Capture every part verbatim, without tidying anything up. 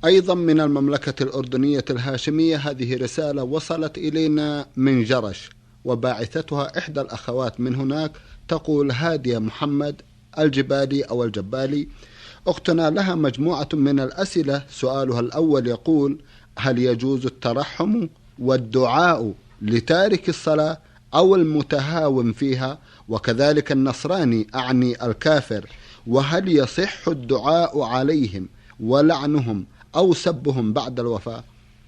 أيضا من المملكة الأردنية الهاشمية هذه رسالة وصلت إلينا من جرش، وباعثتها إحدى الأخوات من هناك، تقول: هادية محمد الجبالي أو الجبالي، أختنا لها مجموعة من الأسئلة. سؤالها الأول يقول: هل يجوز الترحم والدعاء لتارك الصلاة أو المتهاون فيها، وكذلك النصراني أعني الكافر، وهل يصح الدعاء عليهم ولعنهم أو سبهم بعد الوفاة؟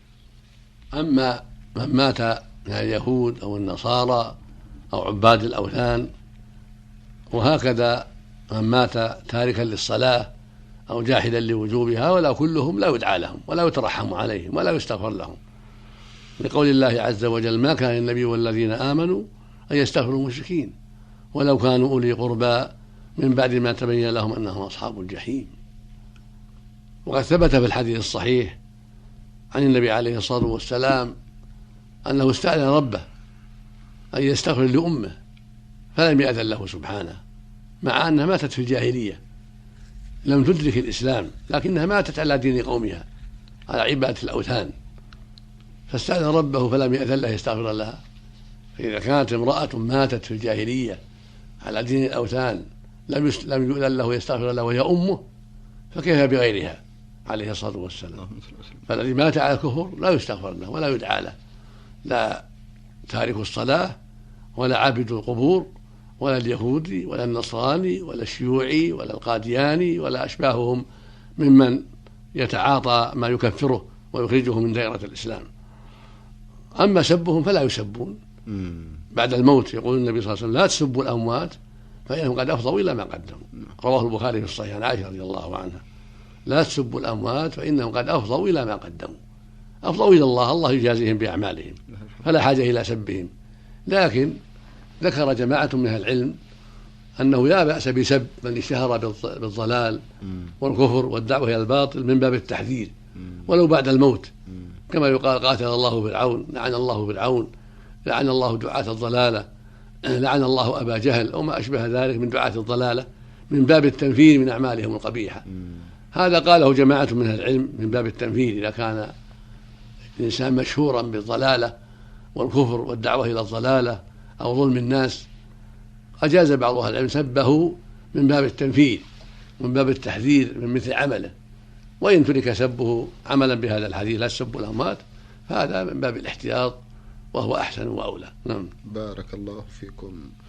أما من مات من اليهود أو النصارى أو عباد الأوثان، وهكذا من مات تاركا للصلاة أو جاحدا لوجوبها، ولا كلهم لا يدعى لهم ولا يترحم عليهم ولا يستغفر لهم، لقول الله عز وجل: ما كان النبي والذين آمنوا أن يستغفروا المشركين ولو كانوا أولي قربى من بعد ما تبين لهم أنهم أصحاب الجحيم. وقد ثبت في الحديث الصحيح عن النبي عليه الصلاة والسلام أنه استأذن ربه أن يستغفر لأمه فلم يأذن له سبحانه، مع أنها ماتت في الجاهلية لم تدرك الإسلام، لكنها ماتت على دين قومها على عبادة الأوثان، فاستأذن ربه فلم يأذن له يستغفر لها. فإذا كانت امرأة ماتت في الجاهلية على دين الأوثان لم لم يؤذن له يستغفر لها وهي أمه، فكيف بغيرها عليه الصلاة والسلام؟ فالذي مات على الكفر لا يستغفر له ولا يدعى له، لا تارك الصلاة ولا عابد القبور ولا اليهودي ولا النصراني ولا الشيوعي ولا القادياني ولا أشباههم ممن يتعاطى ما يكفره ويخرجه من دائرة الإسلام. أما سبهم فلا يسبون بعد الموت. يقول النبي صلى الله عليه وسلم: لا تسبوا الأموات فإنهم قد أفضوا إلى ما قدموا. رواه البخاري في الصحيح عن عائشة رضي الله عنها: لا تسبوا الأموات فإنهم قد أفضوا إلى ما قدموا. أفضوا إلى الله، الله يجازيهم بأعمالهم، فلا حاجة إلى سبهم. لكن ذكر جماعة من أهل العلم أنه لا بأس بسب من اشتهر بالضلال والكفر والدعوة إلى الباطل من باب التحذير ولو بعد الموت، كما يقال: قاتل الله فرعون، لعن الله فرعون، لعن الله دعاة الضلالة، لعن الله أبا جهل، وما أشبه ذلك من دعاة الضلالة، من باب التنفير من أعمالهم القبيحة. هذا قاله جماعة من أهل العلم من باب التنفير، إذا كان الإنسان مشهورا بالضلالة والكفر والدعوة إلى الضلالة أو ظلم الناس، أجاز بعض أهل العلم سبه من باب التنفير من باب التحذير من مثل عمله. وإن ترك سبه عملا بهذا الحديث: لا تسبوا الأموات، فهذا من باب الاحتياط وهو أحسن وأولى. نعم. بارك الله فيكم.